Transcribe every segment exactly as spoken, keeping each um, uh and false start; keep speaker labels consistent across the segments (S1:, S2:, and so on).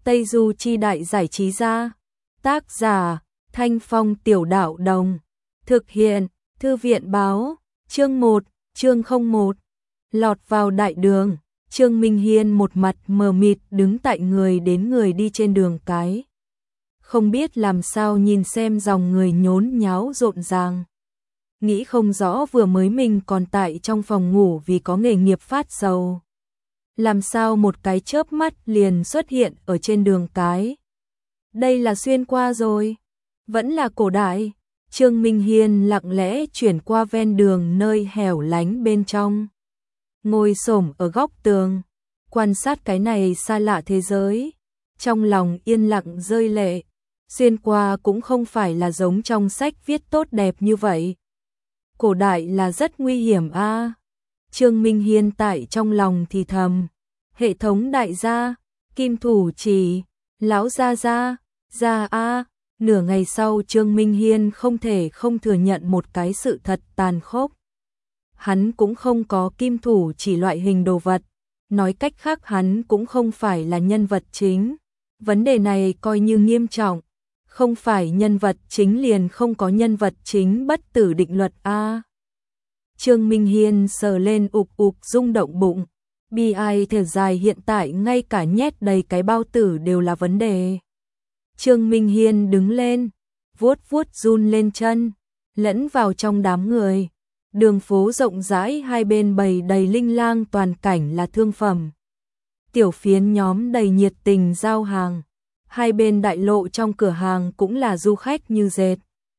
S1: Tây Du Chi Đại Giải Trí Gia. Tác giả, Thanh Phong Tiểu Đạo Đồng. Thực hiện, Thư viện Báo. Chương một, chương không một. Lọt vào đại đường. Trương Minh Hiên một mặt mờ mịt đứng tại người đến người đi trên đường cái. Không biết làm sao nhìn xem dòng người nhốn nháo rộn ràng. Nghĩ không rõ vừa mới mình còn tại trong phòng ngủ vì có nghề nghiệp phát sầu. Làm sao một cái chớp mắt liền xuất hiện ở trên đường cái. Đây là xuyên qua rồi. Vẫn là cổ đại. Trương Minh Hiên lặng lẽ chuyển qua ven đường nơi hẻo lánh bên trong. Ngồi xổm ở góc tường. Quan sát cái này xa lạ thế giới. Trong lòng yên lặng rơi lệ. Xuyên qua cũng không phải là giống trong sách viết tốt đẹp như vậy. Cổ đại là rất nguy hiểm a. À. Trương Minh Hiên tại trong lòng thì thầm. Hệ thống đại gia, kim thủ chỉ, lão gia gia, gia a. Nửa ngày sau Trương Minh Hiên không thể không thừa nhận một cái sự thật tàn khốc. Hắn cũng không có kim thủ chỉ loại hình đồ vật. Nói cách khác hắn cũng không phải là nhân vật chính. Vấn đề này coi như nghiêm trọng. Không phải nhân vật chính liền không có nhân vật chính bất tử định luật a. Trương Minh Hiên sờ lên ục ục rung động bụng. Bi ai thở dài hiện tại ngay cả nhét đầy cái bao tử đều là vấn đề. Trương Minh Hiên đứng lên, vuốt vuốt run lên chân, lẫn vào trong đám người. Đường phố rộng rãi hai bên bày đầy linh lang toàn cảnh là thương phẩm. Tiểu phiến nhóm đầy nhiệt tình giao hàng. Hai bên đại lộ trong cửa hàng cũng là du khách như dệt.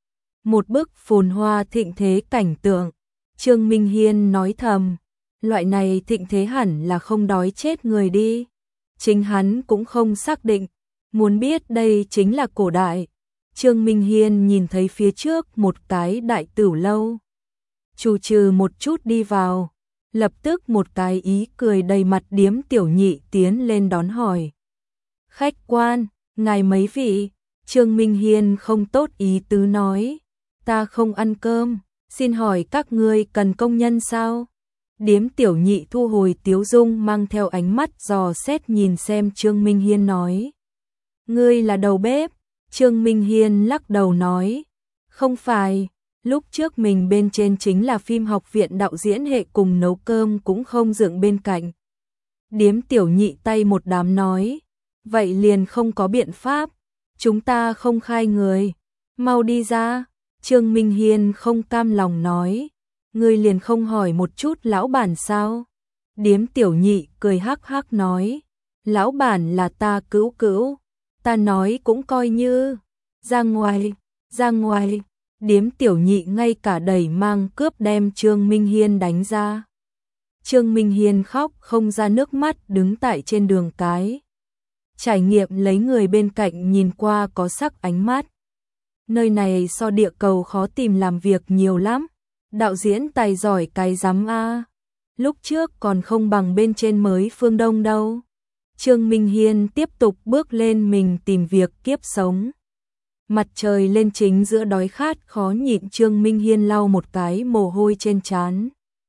S1: Một bức phồn hoa thịnh thế cảnh tượng. Trương Minh Hiên nói thầm, loại này thịnh thế hẳn là không đói chết người đi. Chính hắn cũng không xác định, muốn biết đây chính là cổ đại. Trương Minh Hiên nhìn thấy phía trước một cái đại tửu lâu. Chù trừ một chút đi vào, lập tức một cái ý cười đầy mặt điếm tiểu nhị tiến lên đón hỏi. Khách quan, ngài mấy vị? Trương Minh Hiên không tốt ý tứ nói. Ta không ăn cơm, xin hỏi các ngươi cần công nhân sao? Điếm tiểu nhị thu hồi tiếu dung mang theo ánh mắt dò xét nhìn xem Trương Minh Hiên nói. Ngươi là đầu bếp? Trương Minh Hiên lắc đầu nói. Không phải, lúc trước mình bên trên chính là phim học viện đạo diễn hệ cùng nấu cơm cũng không dựng bên cạnh. Điếm tiểu nhị tay một đám nói. Vậy liền không có biện pháp, chúng ta không khai người, mau đi ra. Trương Minh Hiên không cam lòng nói, ngươi liền không hỏi một chút lão bản sao? Điếm tiểu nhị cười hắc hắc nói, lão bản là ta cữu cữu, ta nói cũng coi như, ra ngoài, ra ngoài. Điếm tiểu nhị ngay cả đẩy mang cướp đem Trương Minh Hiên đánh ra. Trương Minh Hiên khóc không ra nước mắt đứng tại trên đường cái. Trải nghiệm lấy người bên cạnh nhìn qua có sắc ánh mắt. Nơi này so địa cầu khó tìm làm việc nhiều lắm. Đạo diễn tài giỏi cái rắm a. Lúc trước còn không bằng bên trên mới Phương Đông đâu. Trương Minh Hiên tiếp tục bước lên mình tìm việc kiếp sống. Mặt trời lên chính giữa đói khát khó nhịn. Trương Minh Hiên lau một cái mồ hôi trên trán.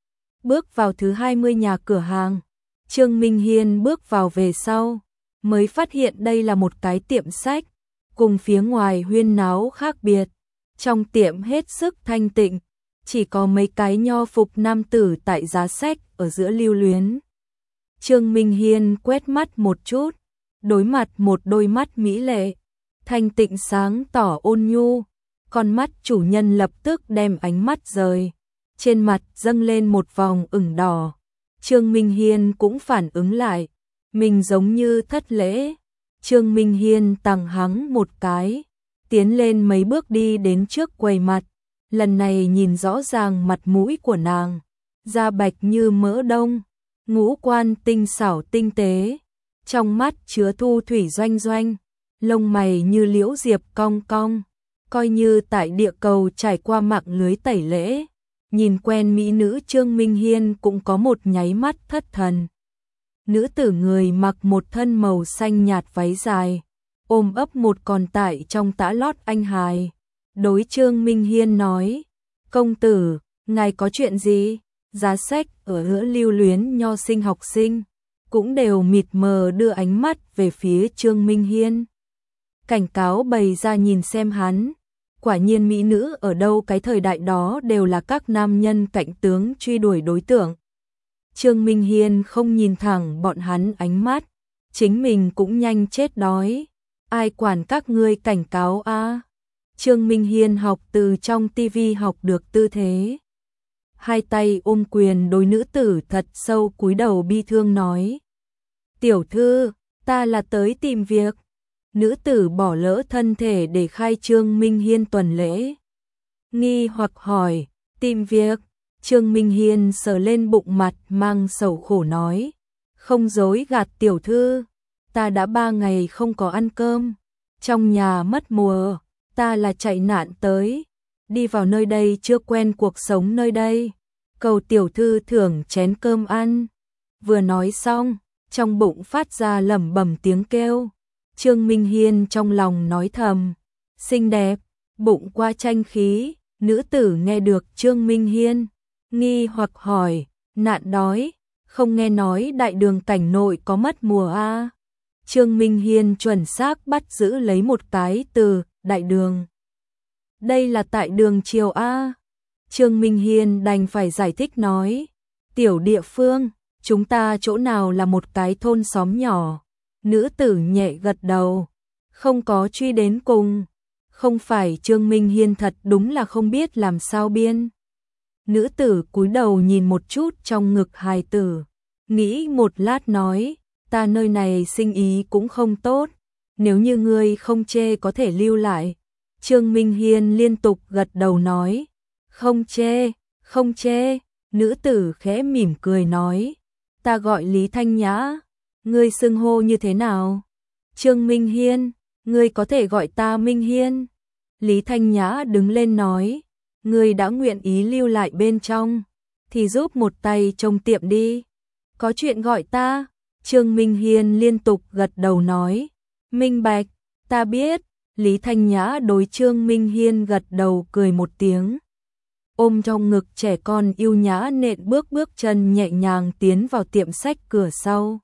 S1: Bước vào thứ hai mươi nhà cửa hàng. Trương Minh Hiên bước vào về sau. Mới phát hiện đây là một cái tiệm sách, cùng phía ngoài huyên náo khác biệt. Trong tiệm hết sức thanh tịnh, chỉ có mấy cái nho phục nam tử tại giá sách ở giữa lưu luyến. Trương Minh Hiên quét mắt một chút, đối mặt một đôi mắt mỹ lệ, thanh tịnh sáng tỏ ôn nhu. Con mắt chủ nhân lập tức đem ánh mắt rời, trên mặt dâng lên một vòng ửng đỏ. Trương Minh Hiên cũng phản ứng lại. Mình giống như thất lễ. Trương Minh Hiên tằng hắng một cái, tiến lên mấy bước đi đến trước quầy mặt. Lần này nhìn rõ ràng mặt mũi của nàng, da bạch như mỡ đông, ngũ quan tinh xảo tinh tế, trong mắt chứa thu thủy doanh doanh, lông mày như liễu diệp cong cong, coi như tại địa cầu trải qua mạng lưới tẩy lễ. Nhìn quen mỹ nữ Trương Minh Hiên cũng có một nháy mắt thất thần. Nữ tử người mặc một thân màu xanh nhạt váy dài, ôm ấp một con tại trong tã lót anh hài. Đối Trương Minh Hiên nói, công tử, ngài có chuyện gì? Giá sách ở hứa lưu luyến nho sinh học sinh, cũng đều mịt mờ đưa ánh mắt về phía Trương Minh Hiên. Cảnh cáo bày ra nhìn xem hắn, quả nhiên mỹ nữ ở đâu cái thời đại đó đều là các nam nhân cạnh tướng truy đuổi đối tượng. Trương Minh Hiên không nhìn thẳng bọn hắn ánh mắt, chính mình cũng nhanh chết đói, ai quản các ngươi cảnh cáo a. Trương Minh Hiên học từ trong tivi học được tư thế. Hai tay ôm quyền đối nữ tử thật sâu cúi đầu bi thương nói. Tiểu thư, ta là tới tìm việc. Nữ tử bỏ lỡ thân thể để khai Trương Minh Hiên tuần lễ. Nghi hoặc hỏi, tìm việc. Trương Minh Hiên sờ lên bụng mặt mang sầu khổ nói. Không dối gạt tiểu thư, ta đã ba ngày không có ăn cơm. Trong nhà mất mùa, ta là chạy nạn tới. Đi vào nơi đây chưa quen cuộc sống nơi đây. Cầu tiểu thư thưởng chén cơm ăn. Vừa nói xong, trong bụng phát ra lẩm bẩm tiếng kêu. Trương Minh Hiên trong lòng nói thầm, xinh đẹp, bụng qua tranh khí. Nữ tử nghe được Trương Minh Hiên, nghi hoặc hỏi, nạn đói, không nghe nói đại đường cảnh nội có mất mùa a? Trương Minh Hiên chuẩn xác bắt giữ lấy một cái từ, đại đường. Đây là tại đường triều a. Trương Minh Hiên đành phải giải thích nói, tiểu địa phương, chúng ta chỗ nào là một cái thôn xóm nhỏ. Nữ tử nhẹ gật đầu, không có truy đến cùng. Không phải Trương Minh Hiên thật đúng là không biết làm sao biên. Nữ tử cúi đầu nhìn một chút trong ngực hài tử, nghĩ một lát nói, ta nơi này sinh ý cũng không tốt, nếu như ngươi không chê có thể lưu lại. Trương Minh Hiên liên tục gật đầu nói, không chê, không chê. Nữ tử khẽ mỉm cười nói, ta gọi Lý Thanh Nhã, ngươi xưng hô như thế nào? Trương Minh Hiên, ngươi có thể gọi ta Minh Hiên. Lý Thanh Nhã đứng lên nói, ngươi đã nguyện ý lưu lại bên trong, thì giúp một tay trông tiệm đi. Có chuyện gọi ta. Trương Minh Hiên liên tục gật đầu nói, minh bạch, ta biết. Lý Thanh Nhã đối Trương Minh Hiên gật đầu cười một tiếng. Ôm trong ngực trẻ con yêu nhã nện bước bước chân nhẹ nhàng tiến vào tiệm sách cửa sau.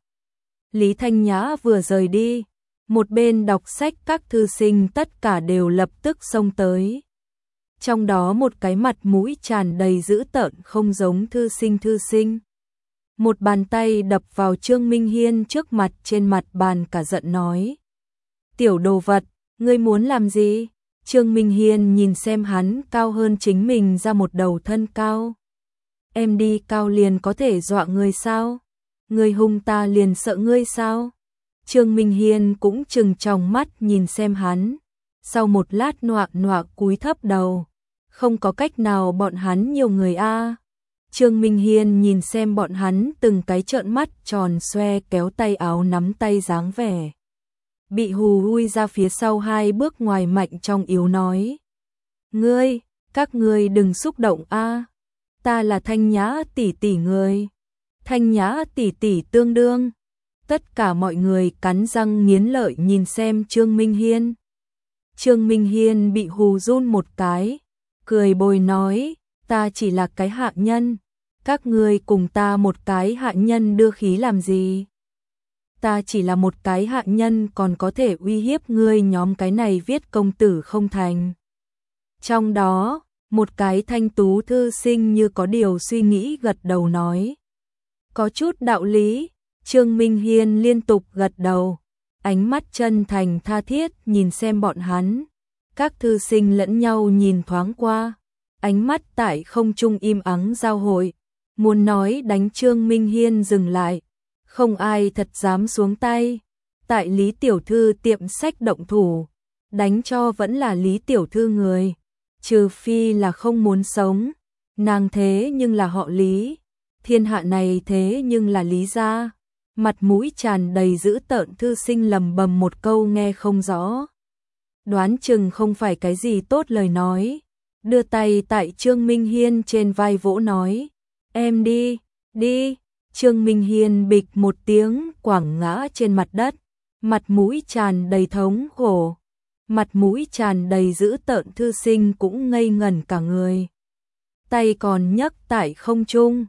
S1: Lý Thanh Nhã vừa rời đi, một bên đọc sách các thư sinh tất cả đều lập tức xông tới. Trong đó một cái mặt mũi tràn đầy dữ tợn không giống thư sinh thư sinh. Một bàn tay đập vào Trương Minh Hiên trước mặt, trên mặt bàn cả giận nói. Tiểu đồ vật, ngươi muốn làm gì? Trương Minh Hiên nhìn xem hắn cao hơn chính mình ra một đầu thân cao. Em đi cao liền có thể dọa ngươi sao? Ngươi hung ta liền sợ ngươi sao? Trương Minh Hiên cũng trừng tròng mắt nhìn xem hắn. Sau một lát nọa nọa cúi thấp đầu. Không có cách nào, bọn hắn nhiều người a. Trương Minh Hiên nhìn xem bọn hắn từng cái trợn mắt tròn xoe kéo tay áo nắm tay dáng vẻ. Bị hù lui ra phía sau hai bước ngoài mạnh trong yếu nói. Ngươi, các ngươi đừng xúc động a. Ta là Thanh Nhã tỷ tỷ người. Thanh Nhã tỷ tỷ tương đương. Tất cả mọi người cắn răng nghiến lợi nhìn xem Trương Minh Hiên. Trương Minh Hiên bị hù run một cái, cười bồi nói, ta chỉ là cái hạ nhân, các ngươi cùng ta một cái hạ nhân đưa khí làm gì? Ta chỉ là một cái hạ nhân còn có thể uy hiếp ngươi nhóm cái này viết công tử không thành. Trong đó, một cái thanh tú thư sinh như có điều suy nghĩ gật đầu nói. Có chút đạo lý. Trương Minh Hiên liên tục gật đầu, ánh mắt chân thành tha thiết nhìn xem bọn hắn. Các thư sinh lẫn nhau nhìn thoáng qua, ánh mắt tại không trung im ắng giao hội, muốn nói đánh Trương Minh Hiên dừng lại, không ai thật dám xuống tay. Tại Lý tiểu thư tiệm sách động thủ, đánh cho vẫn là Lý tiểu thư người, trừ phi là không muốn sống, nàng thế nhưng là họ Lý, thiên hạ này thế nhưng là Lý gia. Mặt mũi tràn đầy dữ tợn thư sinh lầm bầm một câu nghe không rõ. Đoán chừng không phải cái gì tốt lời nói. Đưa tay tại Trương Minh Hiên trên vai vỗ nói. Em đi, đi. Trương Minh Hiên bịch một tiếng quẳng ngã trên mặt đất. Mặt mũi tràn đầy thống khổ. Mặt mũi tràn đầy dữ tợn thư sinh cũng ngây ngẩn cả người. Tay còn nhấc tại không trung.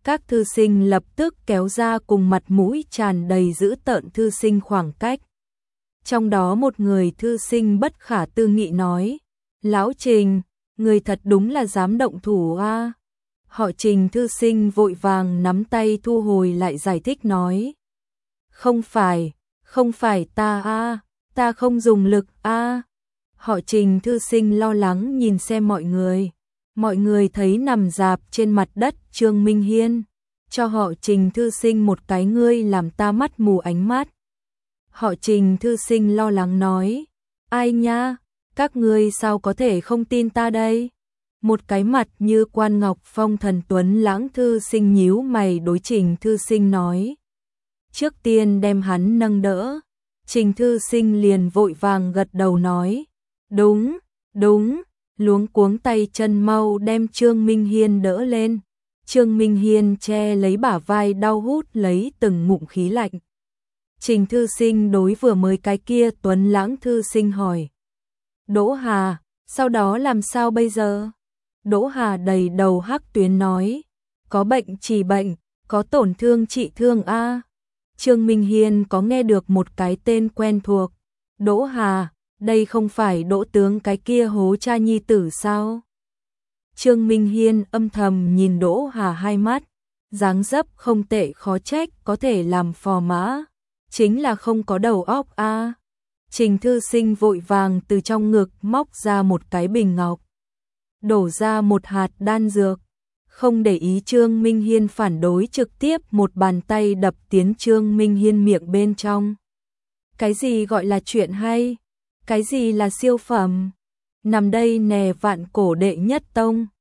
S1: Các thư sinh lập tức kéo ra cùng mặt mũi tràn đầy dữ tợn thư sinh khoảng cách. Trong đó một người thư sinh bất khả tư nghị nói, Lão Trình, người thật đúng là dám động thủ a. Họ Trình thư sinh vội vàng nắm tay thu hồi lại giải thích nói, không phải, không phải ta a, ta không dùng lực a. Họ Trình thư sinh lo lắng nhìn xem mọi người. Mọi người thấy nằm rạp trên mặt đất Trương Minh Hiên, cho họ Trình thư sinh một cái ngươi làm ta mắt mù ánh mắt. Họ Trình thư sinh lo lắng nói, ai nha, các ngươi sao có thể không tin ta đây? Một cái mặt như quan ngọc phong thần tuấn lãng thư sinh nhíu mày đối Trình thư sinh nói. Trước tiên đem hắn nâng đỡ, Trình thư sinh liền vội vàng gật đầu nói, đúng, đúng, luống cuống tay chân mau đem Trương Minh Hiên đỡ lên. Trương Minh Hiên che lấy bả vai đau hút lấy từng ngụm khí lạnh. Trình thư sinh đối vừa mới cái kia tuấn lãng thư sinh hỏi, Đỗ Hà, sau đó làm sao bây giờ? Đỗ Hà đầy đầu hắc tuyến nói, có bệnh trị bệnh, có tổn thương trị thương a. Trương Minh Hiên có nghe được một cái tên quen thuộc, Đỗ Hà, đây không phải Đỗ tướng cái kia hố cha nhi tử sao? Trương Minh Hiên âm thầm nhìn Đỗ Hà hai mắt, dáng dấp không tệ khó trách có thể làm phò mã, chính là không có đầu óc a. Trình thư sinh vội vàng từ trong ngực móc ra một cái bình ngọc, đổ ra một hạt đan dược, không để ý Trương Minh Hiên phản đối trực tiếp một bàn tay đập tiến Trương Minh Hiên miệng bên trong. Cái gì gọi là chuyện hay? Cái gì là siêu phẩm? Nằm đây nè vạn cổ đệ nhất tông.